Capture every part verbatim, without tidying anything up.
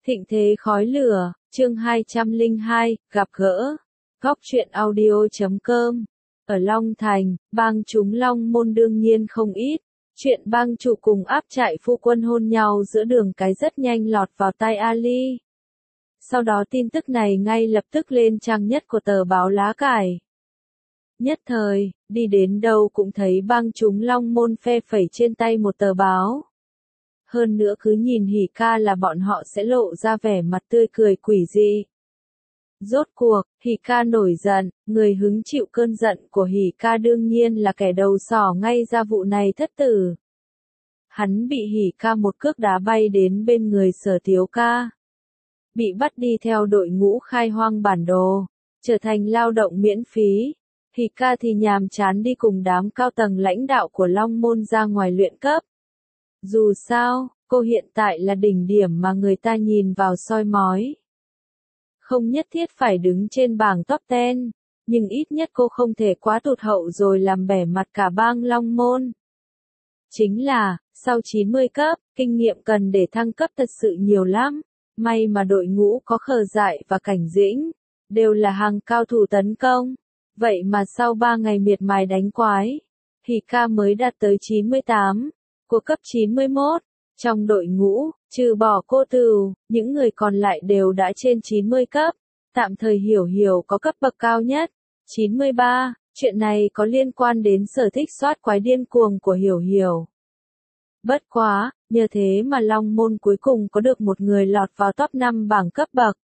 Thịnh thế khói lửa, chương hai trăm lẻ hai, gặp gỡ. Góc truyện audio chấm com. Ở Long Thành, bang chúng Long Môn đương nhiên không ít. Chuyện bang chủ cùng áp trại phu quân hôn nhau giữa đường cái rất nhanh lọt vào tai Ali. Sau đó tin tức này ngay lập tức lên trang nhất của tờ báo lá cải. Nhất thời, đi đến đâu cũng thấy bang chúng Long Môn phe phẩy trên tay một tờ báo. Hơn nữa cứ nhìn Hỉ Ca là bọn họ sẽ lộ ra vẻ mặt tươi cười quỷ dị. Rốt cuộc, Hỉ Ca nổi giận, người hứng chịu cơn giận của Hỉ Ca đương nhiên là kẻ đầu sỏ ngay ra vụ này thất tử. Hắn bị Hỉ Ca một cước đá bay đến bên người Sở Thiếu Ca. Bị bắt đi theo đội ngũ khai hoang bản đồ, trở thành lao động miễn phí. Hỉ Ca thì nhàm chán đi cùng đám cao tầng lãnh đạo của Long Môn ra ngoài luyện cấp. Dù sao, cô hiện tại là đỉnh điểm mà người ta nhìn vào soi mói. Không nhất thiết phải đứng trên bảng top mười, nhưng ít nhất cô không thể quá tụt hậu rồi làm bẻ mặt cả bang Long Môn. Chính là, sau chín mươi cấp, kinh nghiệm cần để thăng cấp thật sự nhiều lắm. May mà đội ngũ có Khờ Dại và Cảnh Dĩnh, đều là hàng cao thủ tấn công. Vậy mà sau ba ngày miệt mài đánh quái, Hỉ Ca mới đạt tới chín mươi tám. Của cấp chín mươi mốt, trong đội ngũ, trừ bỏ cô Từu, những người còn lại đều đã trên chín mươi cấp, tạm thời Hiểu Hiểu có cấp bậc cao nhất, chín mươi ba, chuyện này có liên quan đến sở thích soát quái điên cuồng của Hiểu Hiểu. Bất quá, nhờ thế mà Long Môn cuối cùng có được một người lọt vào top năm bảng cấp bậc.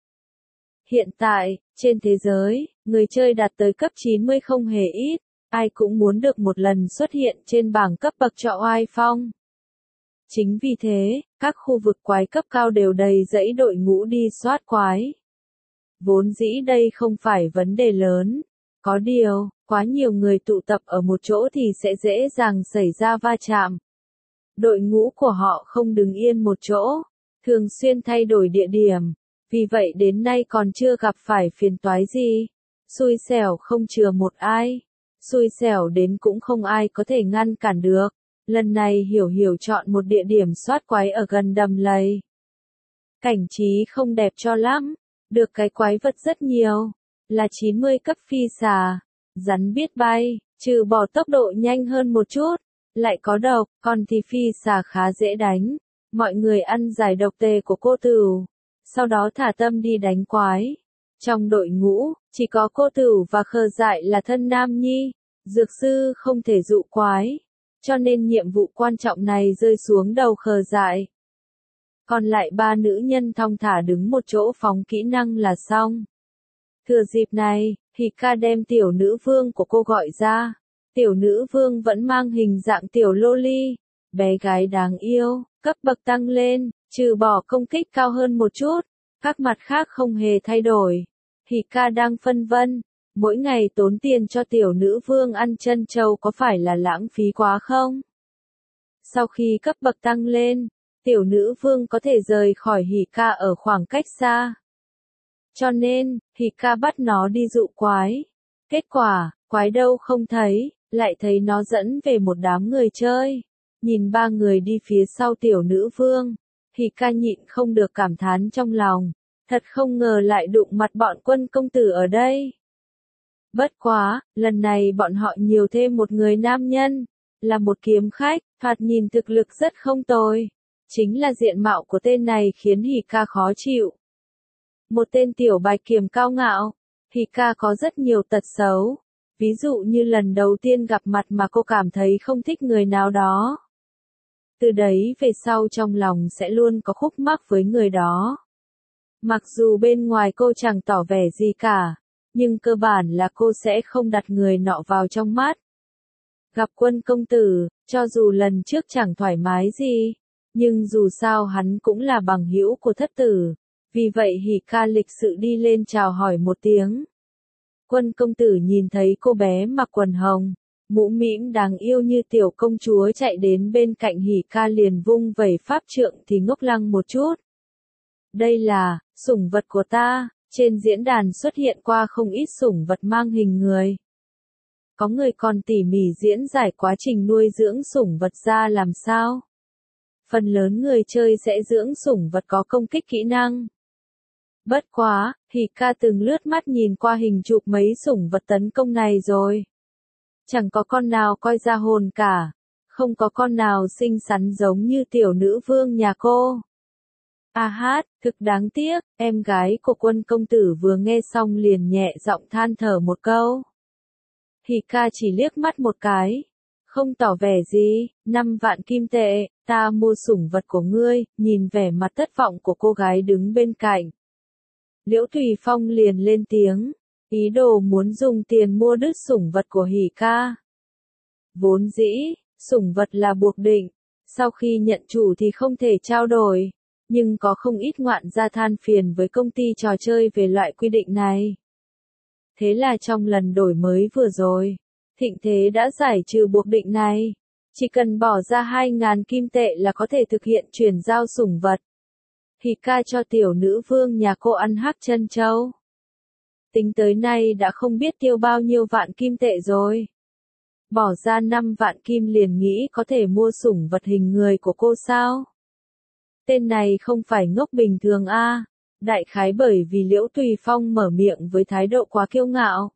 Hiện tại, trên thế giới, người chơi đạt tới cấp chín mươi không hề ít. Ai cũng muốn được một lần xuất hiện trên bảng cấp bậc cho oai phong. Chính vì thế, các khu vực quái cấp cao đều đầy dãy đội ngũ đi soát quái. Vốn dĩ đây không phải vấn đề lớn. Có điều, quá nhiều người tụ tập ở một chỗ thì sẽ dễ dàng xảy ra va chạm. Đội ngũ của họ không đứng yên một chỗ, thường xuyên thay đổi địa điểm. Vì vậy đến nay còn chưa gặp phải phiền toái gì. Xui xẻo không chừa một ai. Xui xẻo đến cũng không ai có thể ngăn cản được. Lần này Hiểu Hiểu chọn một địa điểm soát quái ở gần đầm lầy. Cảnh trí không đẹp cho lắm, được cái quái vật rất nhiều, là chín mươi cấp phi xà, rắn biết bay, trừ bỏ tốc độ nhanh hơn một chút, lại có độc, còn thì phi xà khá dễ đánh. Mọi người ăn giải độc tề của cô Từu, sau đó thả tâm đi đánh quái. Trong đội ngũ, chỉ có cô Tửu và Khờ Dại là thân nam nhi, dược sư không thể dụ quái, cho nên nhiệm vụ quan trọng này rơi xuống đầu Khờ Dại. Còn lại ba nữ nhân thong thả đứng một chỗ phóng kỹ năng là xong. Thừa dịp này, Hỉ Ca đem tiểu nữ vương của cô gọi ra. Tiểu nữ vương vẫn mang hình dạng tiểu loli, bé gái đáng yêu, cấp bậc tăng lên, trừ bỏ công kích cao hơn một chút. Các mặt khác không hề thay đổi. Hỉ Ca đang phân vân, mỗi ngày tốn tiền cho tiểu nữ vương ăn chân trâu có phải là lãng phí quá không? Sau khi cấp bậc tăng lên, tiểu nữ vương có thể rời khỏi Hỉ Ca ở khoảng cách xa. Cho nên, Hỉ Ca bắt nó đi dụ quái. Kết quả, quái đâu không thấy, lại thấy nó dẫn về một đám người chơi. Nhìn ba người đi phía sau tiểu nữ vương. Hỉ Ca nhịn không được cảm thán trong lòng, thật không ngờ lại đụng mặt bọn Quân công tử ở đây. Bất quá, lần này bọn họ nhiều thêm một người nam nhân, là một kiếm khách, thoạt nhìn thực lực rất không tồi. Chính là diện mạo của tên này khiến Hỉ Ca khó chịu. Một tên tiểu bạch kiểm cao ngạo, Hỉ Ca có rất nhiều tật xấu. Ví dụ như lần đầu tiên gặp mặt mà cô cảm thấy không thích người nào đó. Từ đấy về sau trong lòng sẽ luôn có khúc mắc với người đó. Mặc dù bên ngoài cô chẳng tỏ vẻ gì cả, nhưng cơ bản là cô sẽ không đặt người nọ vào trong mắt. Gặp Quân công tử, cho dù lần trước chẳng thoải mái gì, nhưng dù sao hắn cũng là bằng hữu của thất tử. Vì vậy Hỉ Ca lịch sự đi lên chào hỏi một tiếng. Quân công tử nhìn thấy cô bé mặc quần hồng, mũ mĩm đáng yêu như tiểu công chúa chạy đến bên cạnh Hỉ Ca liền vung vẩy pháp trượng thì ngốc lăng một chút. Đây là, sủng vật của ta, trên diễn đàn xuất hiện qua không ít sủng vật mang hình người. Có người còn tỉ mỉ diễn giải quá trình nuôi dưỡng sủng vật ra làm sao. phần lớn người chơi sẽ dưỡng sủng vật có công kích kỹ năng. Bất quá, Hika từng lướt mắt nhìn qua hình chụp mấy sủng vật tấn công này rồi. Chẳng có con nào coi ra hồn cả. Không có con nào xinh xắn giống như tiểu nữ vương nhà cô. A hát, thực đáng tiếc, em gái của Quân công tử vừa nghe xong liền nhẹ giọng than thở một câu. Hika chỉ liếc mắt một cái. Không tỏ vẻ gì, năm vạn kim tệ, ta mua sủng vật của ngươi, nhìn vẻ mặt thất vọng của cô gái đứng bên cạnh. Liễu Thùy Phong liền lên tiếng, ý đồ muốn dùng tiền mua đứt sủng vật của Hika. Vốn dĩ, sủng vật là buộc định, sau khi nhận chủ thì không thể trao đổi, nhưng có không ít ngoạn gia than phiền với công ty trò chơi về loại quy định này. Thế là trong lần đổi mới vừa rồi, Thịnh Thế đã giải trừ buộc định này. Chỉ cần bỏ ra hai ngàn kim tệ là có thể thực hiện chuyển giao sủng vật. Hika cho tiểu nữ vương nhà cô ăn hắc chân châu. Tính tới nay đã không biết tiêu bao nhiêu vạn kim tệ rồi. Bỏ ra năm vạn kim liền nghĩ có thể mua sủng vật hình người của cô sao? Tên này không phải ngốc bình thường a, à? Đại khái bởi vì Liễu Tùy Phong mở miệng với thái độ quá kiêu ngạo.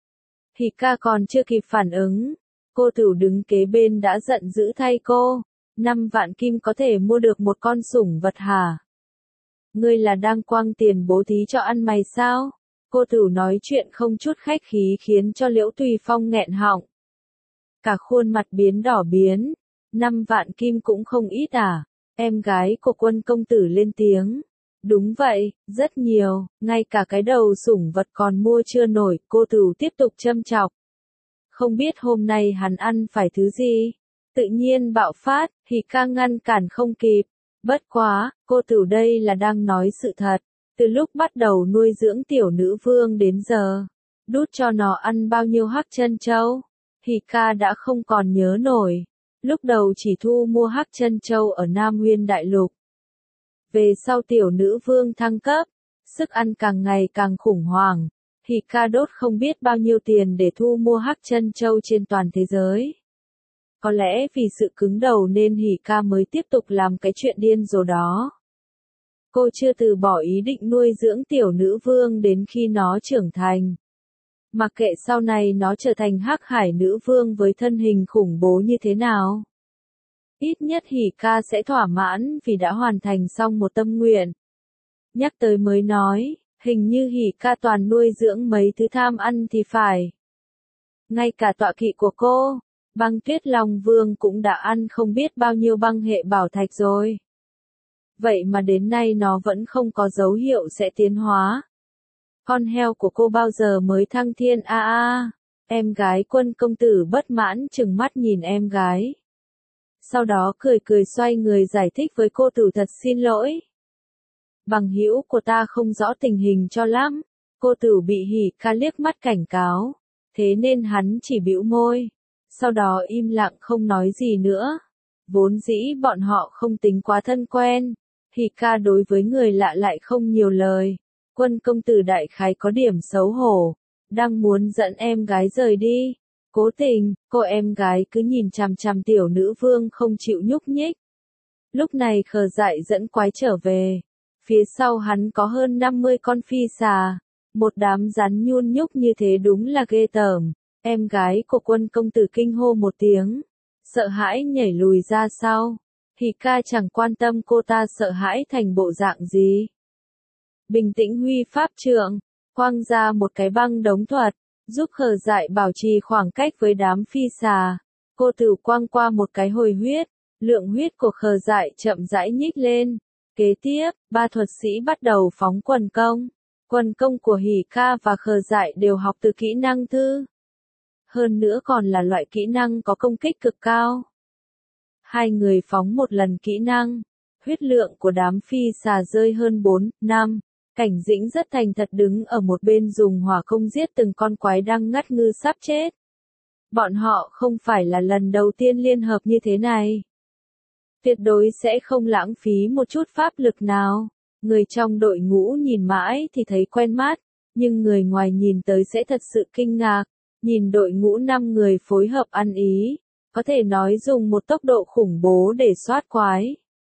Hika còn chưa kịp phản ứng, cô Tửu đứng kế bên đã giận dữ thay cô. Năm vạn kim có thể mua được một con sủng vật hả? Ngươi là đang quăng tiền bố thí cho ăn mày sao? Cô Tửu nói chuyện không chút khách khí khiến cho Liễu Tùy Phong nghẹn họng. Cả khuôn mặt biến đỏ biến. Năm vạn kim cũng không ít à? Em gái của Quân công tử lên tiếng. Đúng vậy, rất nhiều, ngay cả cái đầu sủng vật còn mua chưa nổi, cô Tửu tiếp tục châm chọc. Không biết hôm nay hắn ăn phải thứ gì? Tự nhiên bạo phát, Hika ngăn cản không kịp. Bất quá, cô Tửu đây là đang nói sự thật. Từ lúc bắt đầu nuôi dưỡng tiểu nữ vương đến giờ, đút cho nó ăn bao nhiêu hắc chân châu, Hika đã không còn nhớ nổi. Lúc đầu chỉ thu mua hắc chân châu ở Nam Nguyên Đại Lục. Về sau tiểu nữ vương thăng cấp, sức ăn càng ngày càng khủng hoảng, Hika đốt không biết bao nhiêu tiền để thu mua hắc chân châu trên toàn thế giới. Có lẽ vì sự cứng đầu nên Hika mới tiếp tục làm cái chuyện điên rồ đó. Cô chưa từ bỏ ý định nuôi dưỡng tiểu nữ vương đến khi nó trưởng thành. Mặc kệ sau này nó trở thành hắc hải nữ vương với thân hình khủng bố như thế nào. Ít nhất Hika sẽ thỏa mãn vì đã hoàn thành xong một tâm nguyện. Nhắc tới mới nói, hình như Hika toàn nuôi dưỡng mấy thứ tham ăn thì phải. Ngay cả tọa kỵ của cô, Băng Tuyết Long Vương cũng đã ăn không biết bao nhiêu băng hệ bảo thạch rồi. Vậy mà đến nay nó vẫn không có dấu hiệu sẽ tiến hóa. Con heo của cô bao giờ mới thăng thiên a a? Em gái Quân công tử bất mãn trừng mắt nhìn em gái. Sau đó cười cười xoay người giải thích với cô Tửu thật xin lỗi. Bằng hữu của ta không rõ tình hình cho lắm. Cô Tửu bị Hika liếc mắt cảnh cáo. Thế nên hắn chỉ bĩu môi. Sau đó im lặng không nói gì nữa. Vốn dĩ bọn họ không tính quá thân quen. Hika đối với người lạ lại không nhiều lời. Quân công tử đại khái có điểm xấu hổ. Đang muốn dẫn em gái rời đi. Cố tình, cô em gái cứ nhìn chằm chằm tiểu nữ vương không chịu nhúc nhích. Lúc này Khờ Dại dẫn quái trở về. Phía sau hắn có hơn năm mươi con phi xà. Một đám rắn nhun nhúc như thế đúng là ghê tởm. Em gái của Quân công tử kinh hô một tiếng. Sợ hãi nhảy lùi ra sau. Hika chẳng quan tâm cô ta sợ hãi thành bộ dạng gì. Bình tĩnh huy pháp trượng, quăng ra một cái băng đống thuật, giúp Khờ Dại bảo trì khoảng cách với đám phi xà. Cô Tửu quăng qua một cái hồi huyết, lượng huyết của Khờ Dại chậm rãi nhích lên. Kế tiếp, ba thuật sĩ bắt đầu phóng quần công. Quần công của Hika và Khờ Dại đều học từ kỹ năng thư. Hơn nữa còn là loại kỹ năng có công kích cực cao. Hai người phóng một lần kỹ năng, huyết lượng của đám phi xà rơi hơn bốn, năm. Cảnh Dĩnh rất thành thật đứng ở một bên dùng hỏa công giết từng con quái đang ngắt ngư sắp chết. Bọn họ không phải là lần đầu tiên liên hợp như thế này. Tuyệt đối sẽ không lãng phí một chút pháp lực nào. Người trong đội ngũ nhìn mãi thì thấy quen mắt, nhưng người ngoài nhìn tới sẽ thật sự kinh ngạc. Nhìn đội ngũ năm người phối hợp ăn ý, có thể nói dùng một tốc độ khủng bố để soát quái.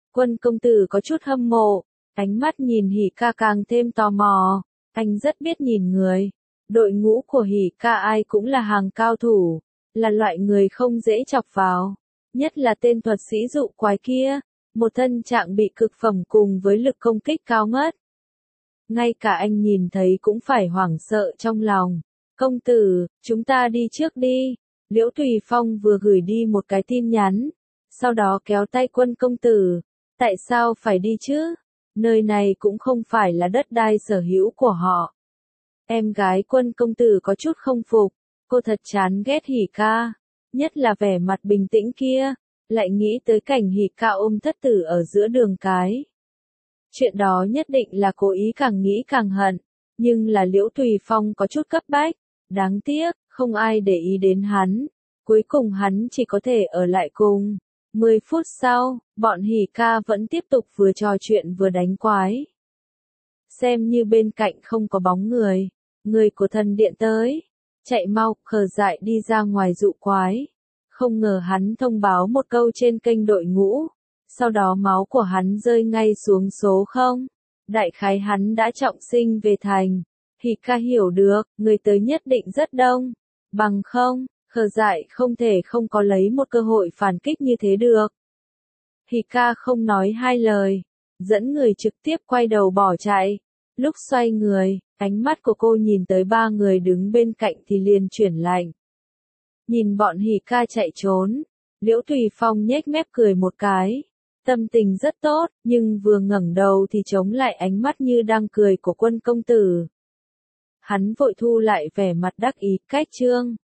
Quân công tử có chút hâm mộ, ánh mắt nhìn Hỉ ca càng thêm tò mò, anh rất biết nhìn người. Đội ngũ của Hỉ ca ai cũng là hàng cao thủ, là loại người không dễ chọc vào, nhất là tên thuật sĩ dụ quái kia, một thân trạng bị cực phẩm cùng với lực công kích cao ngất. Ngay cả anh nhìn thấy cũng phải hoảng sợ trong lòng. Công tử, chúng ta đi trước đi. Liễu Tùy Phong vừa gửi đi một cái tin nhắn, sau đó kéo tay Quân công tử. Tại sao phải đi chứ? Nơi này cũng không phải là đất đai sở hữu của họ. Em gái Quân công tử có chút không phục, cô thật chán ghét Hỉ ca, nhất là vẻ mặt bình tĩnh kia, lại nghĩ tới cảnh Hỉ ca ôm thất tử ở giữa đường cái. Chuyện đó nhất định là cố ý, càng nghĩ càng hận, nhưng là Liễu Tùy Phong có chút cấp bách, đáng tiếc, không ai để ý đến hắn, cuối cùng hắn chỉ có thể ở lại cùng. Mười phút sau, bọn Hỉ ca vẫn tiếp tục vừa trò chuyện vừa đánh quái. Xem như bên cạnh không có bóng người, người của thần điện tới, chạy mau, khờ dại đi ra ngoài dụ quái. Không ngờ hắn thông báo một câu trên kênh đội ngũ, sau đó máu của hắn rơi ngay xuống số không. Đại khái hắn đã trọng sinh về thành. Hỉ ca hiểu được, người tới nhất định rất đông, bằng không, khờ dại không thể không có lấy một cơ hội phản kích như thế được. Hỉ ca không nói hai lời, dẫn người trực tiếp quay đầu bỏ chạy. Lúc xoay người, ánh mắt của cô nhìn tới ba người đứng bên cạnh thì liền chuyển lạnh. Nhìn bọn Hỉ ca chạy trốn, Liễu Tùy Phong nhếch mép cười một cái. Tâm tình rất tốt, nhưng vừa ngẩng đầu thì chống lại ánh mắt như đang cười của Quân công tử. Hắn vội thu lại vẻ mặt đắc ý, cách chương.